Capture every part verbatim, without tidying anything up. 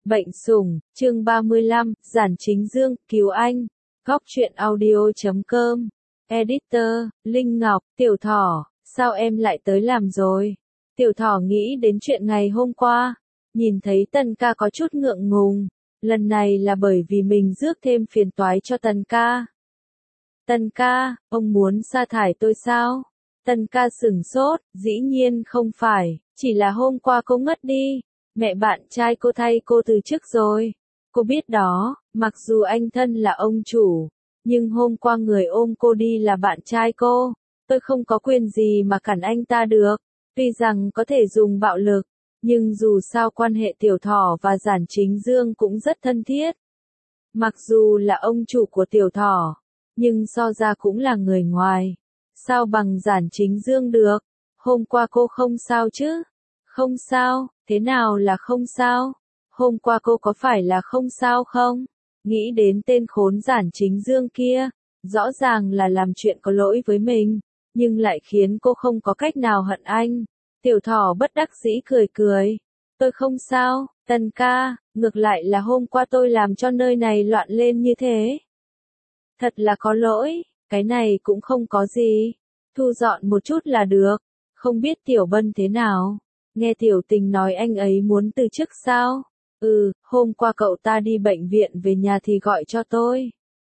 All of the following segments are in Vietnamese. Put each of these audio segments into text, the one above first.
Bệnh sủng, chương ba mươi lăm, Giản Chính Dương, cứu anh. Góc truyện audio chấm com. Editor, Linh Ngọc, Tiểu Thỏ, sao em lại tới làm rồi? Tiểu Thỏ nghĩ đến chuyện ngày hôm qua. Nhìn thấy Tần ca có chút ngượng ngùng. Lần này là bởi vì mình rước thêm phiền toái cho Tần ca. Tần ca, ông muốn sa thải tôi sao? Tần ca sửng sốt, dĩ nhiên không phải, chỉ là hôm qua cô ngất đi. Mẹ bạn trai cô thay cô từ chức rồi. Cô biết đó, mặc dù anh thân là ông chủ, nhưng hôm qua người ôm cô đi là bạn trai cô. Tôi không có quyền gì mà cản anh ta được. Tuy rằng có thể dùng bạo lực, nhưng dù sao quan hệ Tiểu Thỏ và Giản Chính Dương cũng rất thân thiết. Mặc dù là ông chủ của Tiểu Thỏ, nhưng so ra cũng là người ngoài. Sao bằng Giản Chính Dương được? Hôm qua cô không sao chứ? Không sao, thế nào là không sao? Hôm qua cô có phải là không sao không? Nghĩ đến tên khốn Giản Chính Dương kia, rõ ràng là làm chuyện có lỗi với mình, nhưng lại khiến cô không có cách nào hận anh. Tiểu Thỏ bất đắc dĩ cười cười. Tôi không sao, Tần ca, ngược lại là hôm qua tôi làm cho nơi này loạn lên như thế. Thật là có lỗi, cái này cũng không có gì. Thu dọn một chút là được. Không biết Tiểu Bân thế nào? Nghe Tiểu Tình nói anh ấy muốn từ chức sao? Ừ, hôm qua cậu ta đi bệnh viện về nhà thì gọi cho tôi.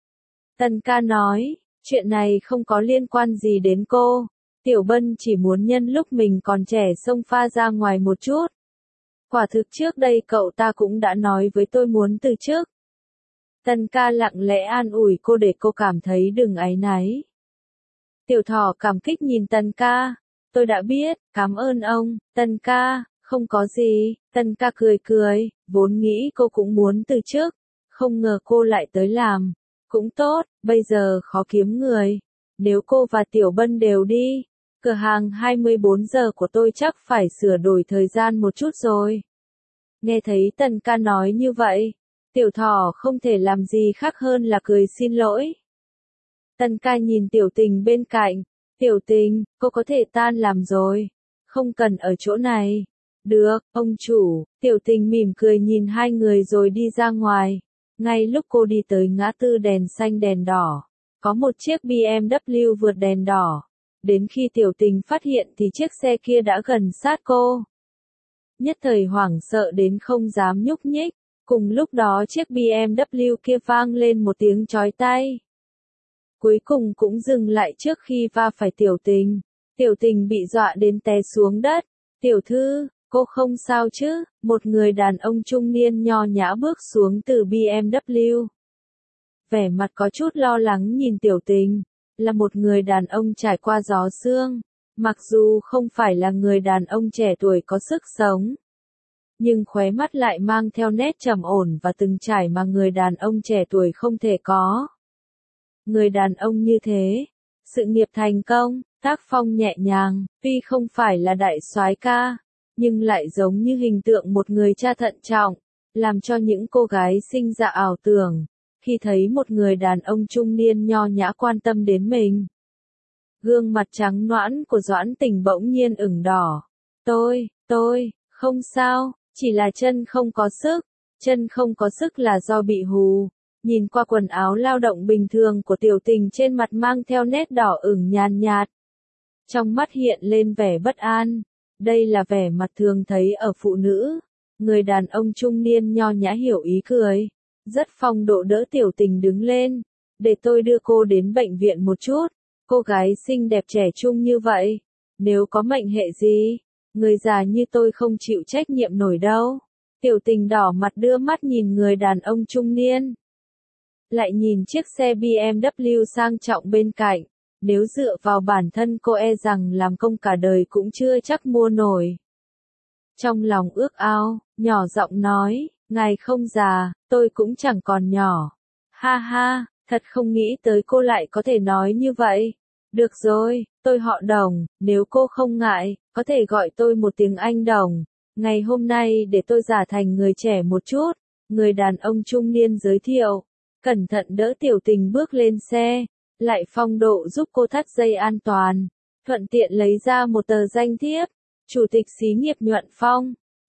Tần ca nói, chuyện này không có liên quan gì đến cô. Tiểu Bân chỉ muốn nhân lúc mình còn trẻ xông pha ra ngoài một chút. Quả thực trước đây cậu ta cũng đã nói với tôi muốn từ chức. Tần ca lặng lẽ an ủi cô để cô cảm thấy đừng áy náy. Tiểu Thỏ cảm kích nhìn Tần ca. Tôi đã biết, cảm ơn ông, Tần ca, không có gì. Tần ca cười cười, vốn nghĩ cô cũng muốn từ chức, không ngờ cô lại tới làm. Cũng tốt, bây giờ khó kiếm người. Nếu cô và Tiểu Bân đều đi, cửa hàng hai mươi bốn giờ của tôi chắc phải sửa đổi thời gian một chút rồi. Nghe thấy Tần ca nói như vậy, Tiểu Thỏ không thể làm gì khác hơn là cười xin lỗi. Tần ca nhìn Tiểu Tình bên cạnh. Tiểu Tình, cô có thể tan làm rồi. Không cần ở chỗ này. Được, ông chủ. Tiểu Tình mỉm cười nhìn hai người rồi đi ra ngoài. Ngay lúc cô đi tới ngã tư đèn xanh đèn đỏ, có một chiếc bê em vê vượt đèn đỏ. Đến khi Tiểu Tình phát hiện thì chiếc xe kia đã gần sát cô. Nhất thời hoảng sợ đến không dám nhúc nhích. Cùng lúc đó chiếc bê em vê kia vang lên một tiếng chói tai. Cuối cùng cũng dừng lại trước khi va phải Tiểu Tình. Tiểu Tình bị dọa đến té xuống đất. Tiểu thư, cô không sao chứ? Một người đàn ông trung niên nho nhã bước xuống từ bê em vê. Vẻ mặt có chút lo lắng nhìn Tiểu Tình. Là một người đàn ông trải qua gió sương. Mặc dù không phải là người đàn ông trẻ tuổi có sức sống, nhưng khóe mắt lại mang theo nét trầm ổn và từng trải mà người đàn ông trẻ tuổi không thể có. Người đàn ông như thế, sự nghiệp thành công, tác phong nhẹ nhàng, tuy không phải là đại soái ca, nhưng lại giống như hình tượng một người cha thận trọng, làm cho những cô gái sinh ra ảo tưởng, khi thấy một người đàn ông trung niên nho nhã quan tâm đến mình. Gương mặt trắng nõn của Doãn Tình bỗng nhiên ửng đỏ. Tôi, tôi, không sao, chỉ là chân không có sức, chân không có sức là do bị hù. Nhìn qua quần áo lao động bình thường của Tiểu Tình trên mặt mang theo nét đỏ ửng nhàn nhạt. Trong mắt hiện lên vẻ bất an. Đây là vẻ mặt thường thấy ở phụ nữ. Người đàn ông trung niên nho nhã hiểu ý cười. Rất phong độ đỡ Tiểu Tình đứng lên. Để tôi đưa cô đến bệnh viện một chút. Cô gái xinh đẹp trẻ trung như vậy. Nếu có mệnh hệ gì, người già như tôi không chịu trách nhiệm nổi đâu. Tiểu Tình đỏ mặt đưa mắt nhìn người đàn ông trung niên. Lại nhìn chiếc xe bê em vê sang trọng bên cạnh, nếu dựa vào bản thân cô e rằng làm công cả đời cũng chưa chắc mua nổi. Trong lòng ước ao, nhỏ giọng nói, ngài không già, tôi cũng chẳng còn nhỏ. Ha ha, thật không nghĩ tới cô lại có thể nói như vậy. Được rồi, tôi họ Đồng, nếu cô không ngại, có thể gọi tôi một tiếng anh Đồng. Ngày hôm nay để tôi giả thành người trẻ một chút, người đàn ông trung niên giới thiệu. Cẩn thận đỡ Tiểu Tình bước lên xe, lại phong độ giúp cô thắt dây an toàn, thuận tiện lấy ra một tờ danh thiếp, Chủ tịch xí nghiệp Nhuận Phong.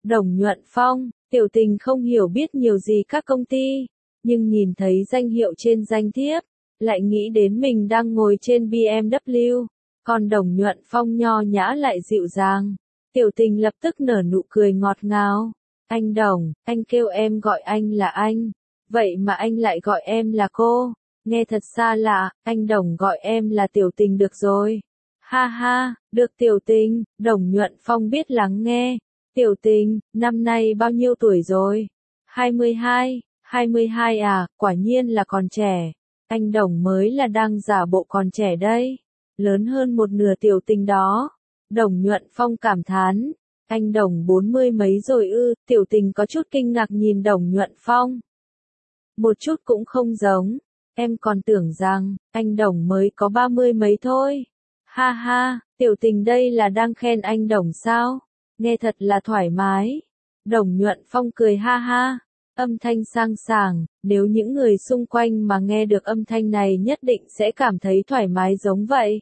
Đồng Nhuận Phong, Tiểu Tình không hiểu biết nhiều gì các công ty, nhưng nhìn thấy danh hiệu trên danh thiếp, lại nghĩ đến mình đang ngồi trên bê em vê, còn Đồng Nhuận Phong nho nhã lại dịu dàng. Tiểu Tình lập tức nở nụ cười ngọt ngào. Anh Đồng, anh kêu em gọi anh là anh, vậy mà anh lại gọi em là cô, nghe thật xa lạ, anh Đồng gọi em là Tiểu Tình được rồi. Ha ha, được Tiểu Tình, Đồng Nhuận Phong biết lắng nghe. Tiểu Tình, năm nay bao nhiêu tuổi rồi? hai mươi hai, hai mươi hai à, quả nhiên là còn trẻ. Anh Đồng mới là đang giả bộ còn trẻ đây. Lớn hơn một nửa Tiểu Tình đó. Đồng Nhuận Phong cảm thán. Anh Đồng bốn mươi mấy rồi ư, Tiểu Tình có chút kinh ngạc nhìn Đồng Nhuận Phong. Một chút cũng không giống. Em còn tưởng rằng, anh Đồng mới có ba mươi mấy thôi. Ha ha, Tiểu Tình đây là đang khen anh Đồng sao? Nghe thật là thoải mái. Đồng Nhuận Phong cười ha ha. Âm thanh sang sảng, nếu những người xung quanh mà nghe được âm thanh này nhất định sẽ cảm thấy thoải mái giống vậy.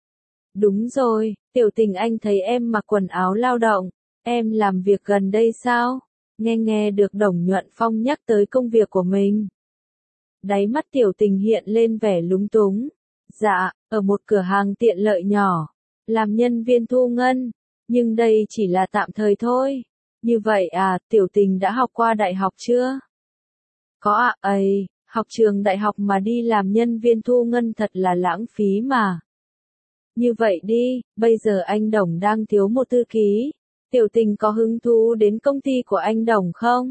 Đúng rồi, Tiểu Tình anh thấy em mặc quần áo lao động, em làm việc gần đây sao? Nghe nghe được Đồng Nhuận Phong nhắc tới công việc của mình. Đáy mắt Tiểu Tình hiện lên vẻ lúng túng. Dạ, ở một cửa hàng tiện lợi nhỏ, làm nhân viên thu ngân, nhưng đây chỉ là tạm thời thôi. Như vậy à, Tiểu Tình đã học qua đại học chưa? Có ạ, à, ấy, học trường đại học mà đi làm nhân viên thu ngân thật là lãng phí mà. Như vậy đi, bây giờ anh Đồng đang thiếu một thư ký. Tiểu Tình có hứng thú đến công ty của anh Đồng không?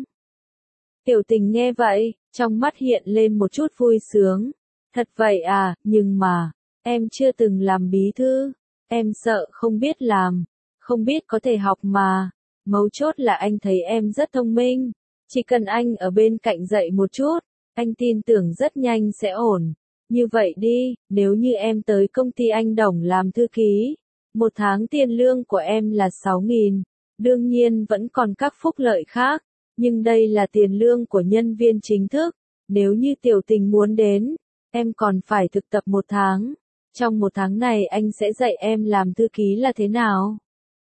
Tiểu Tình nghe vậy, trong mắt hiện lên một chút vui sướng. Thật vậy à, nhưng mà, em chưa từng làm bí thư. Em sợ không biết làm, không biết có thể học mà. Mấu chốt là anh thấy em rất thông minh. Chỉ cần anh ở bên cạnh dạy một chút, anh tin tưởng rất nhanh sẽ ổn. Như vậy đi, nếu như em tới công ty anh Đồng làm thư ký, một tháng tiền lương của em là sáu nghìn, đương nhiên vẫn còn các phúc lợi khác, nhưng đây là tiền lương của nhân viên chính thức, nếu như Tiểu Tình muốn đến, em còn phải thực tập một tháng, trong một tháng này anh sẽ dạy em làm thư ký là thế nào.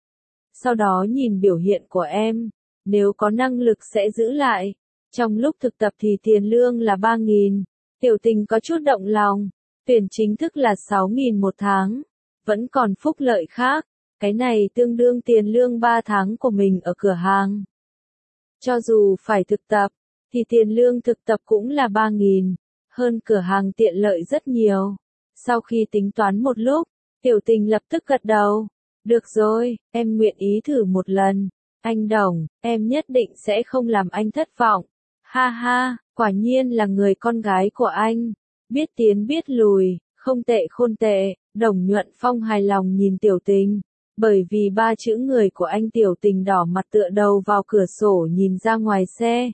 Sau đó nhìn biểu hiện của em, nếu có năng lực sẽ giữ lại, trong lúc thực tập thì tiền lương là ba nghìn. Tiểu Tình có chút động lòng, tuyển chính thức là sáu nghìn một tháng, vẫn còn phúc lợi khác, cái này tương đương tiền lương ba tháng của mình ở cửa hàng. Cho dù phải thực tập, thì tiền lương thực tập cũng là ba nghìn, hơn cửa hàng tiện lợi rất nhiều. Sau khi tính toán một lúc, Tiểu Tình lập tức gật đầu. Được rồi, em nguyện ý thử một lần. Anh Đồng, em nhất định sẽ không làm anh thất vọng. Ha ha, quả nhiên là người con gái của anh. Biết tiến biết lùi, không tệ khôn tệ. Đồng Nhuận Phong hài lòng nhìn Tiểu Tình. Bởi vì ba chữ người của anh Tiểu Tình đỏ mặt tựa đầu vào cửa sổ nhìn ra ngoài xe.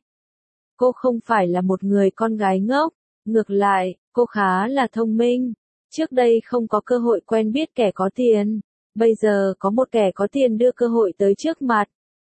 Cô không phải là một người con gái ngốc. Ngược lại, cô khá là thông minh. Trước đây không có cơ hội quen biết kẻ có tiền. Bây giờ có một kẻ có tiền đưa cơ hội tới trước mặt.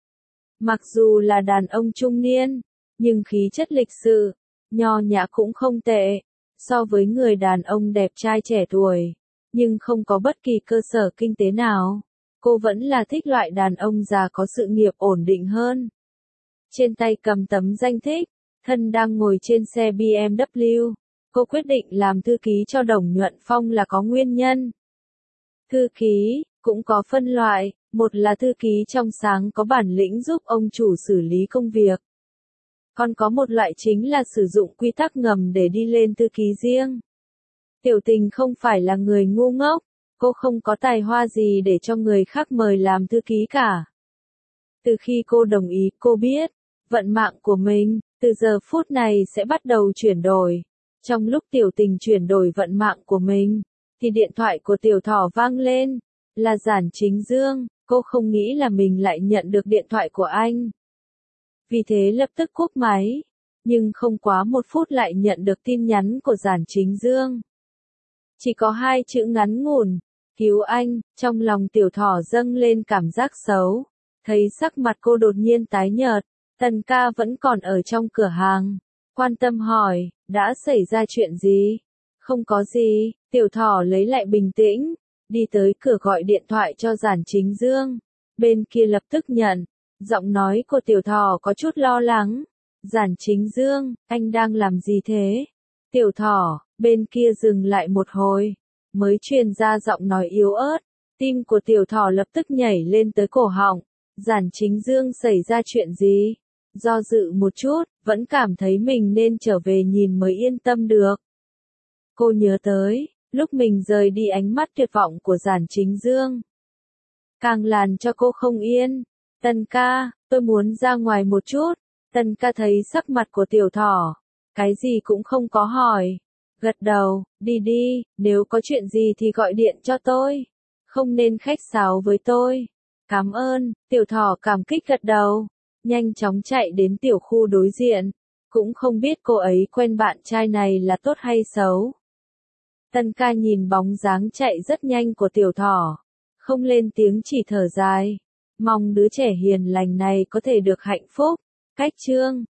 Mặc dù là đàn ông trung niên, nhưng khí chất lịch sự, nho nhã cũng không tệ. So với người đàn ông đẹp trai trẻ tuổi, nhưng không có bất kỳ cơ sở kinh tế nào, cô vẫn là thích loại đàn ông già có sự nghiệp ổn định hơn. Trên tay cầm tấm danh thiếp, thân đang ngồi trên xe bê em vê, cô quyết định làm thư ký cho Đồng Nhuận Phong là có nguyên nhân. Thư ký cũng có phân loại, một là thư ký trong sáng có bản lĩnh giúp ông chủ xử lý công việc. Còn có một loại chính là sử dụng quy tắc ngầm để đi lên thư ký riêng. Tiểu Tình không phải là người ngu ngốc, cô không có tài hoa gì để cho người khác mời làm thư ký cả. Từ khi cô đồng ý, cô biết, vận mạng của mình, từ giờ phút này sẽ bắt đầu chuyển đổi. Trong lúc Tiểu Tình chuyển đổi vận mạng của mình, thì điện thoại của Tiểu Thỏ vang lên, là Giản Chính Dương, cô không nghĩ là mình lại nhận được điện thoại của anh. Vì thế lập tức cúp máy, nhưng không quá một phút lại nhận được tin nhắn của Giản Chính Dương. Chỉ có hai chữ ngắn ngủn, cứu anh, trong lòng Tiểu Thỏ dâng lên cảm giác xấu, thấy sắc mặt cô đột nhiên tái nhợt, Tần ca vẫn còn ở trong cửa hàng, quan tâm hỏi, đã xảy ra chuyện gì? Không có gì, Tiểu Thỏ lấy lại bình tĩnh, đi tới cửa gọi điện thoại cho Giản Chính Dương, bên kia lập tức nhận, Giọng nói của tiểu thỏ có chút lo lắng. Giản Chính Dương, anh đang làm gì thế? Tiểu thỏ, bên kia dừng lại một hồi, mới truyền ra giọng nói yếu ớt. Tim của tiểu thỏ lập tức nhảy lên tới cổ họng. Giản Chính Dương xảy ra chuyện gì? Do dự một chút, vẫn cảm thấy mình nên trở về nhìn mới yên tâm được. Cô nhớ tới, lúc mình rời đi ánh mắt tuyệt vọng của Giản Chính Dương. Càng làm cho cô không yên. Tần ca, tôi muốn ra ngoài một chút. Tần ca thấy sắc mặt của tiểu thỏ, cái gì cũng không có hỏi. Gật đầu, đi đi, nếu có chuyện gì thì gọi điện cho tôi. Không nên khách sáo với tôi. Cảm ơn, tiểu thỏ cảm kích gật đầu. Nhanh chóng chạy đến tiểu khu đối diện. Cũng không biết cô ấy quen bạn trai này là tốt hay xấu. Tần ca nhìn bóng dáng chạy rất nhanh của tiểu thỏ. Không lên tiếng chỉ thở dài. Mong đứa trẻ hiền lành này có thể được hạnh phúc. Cách chương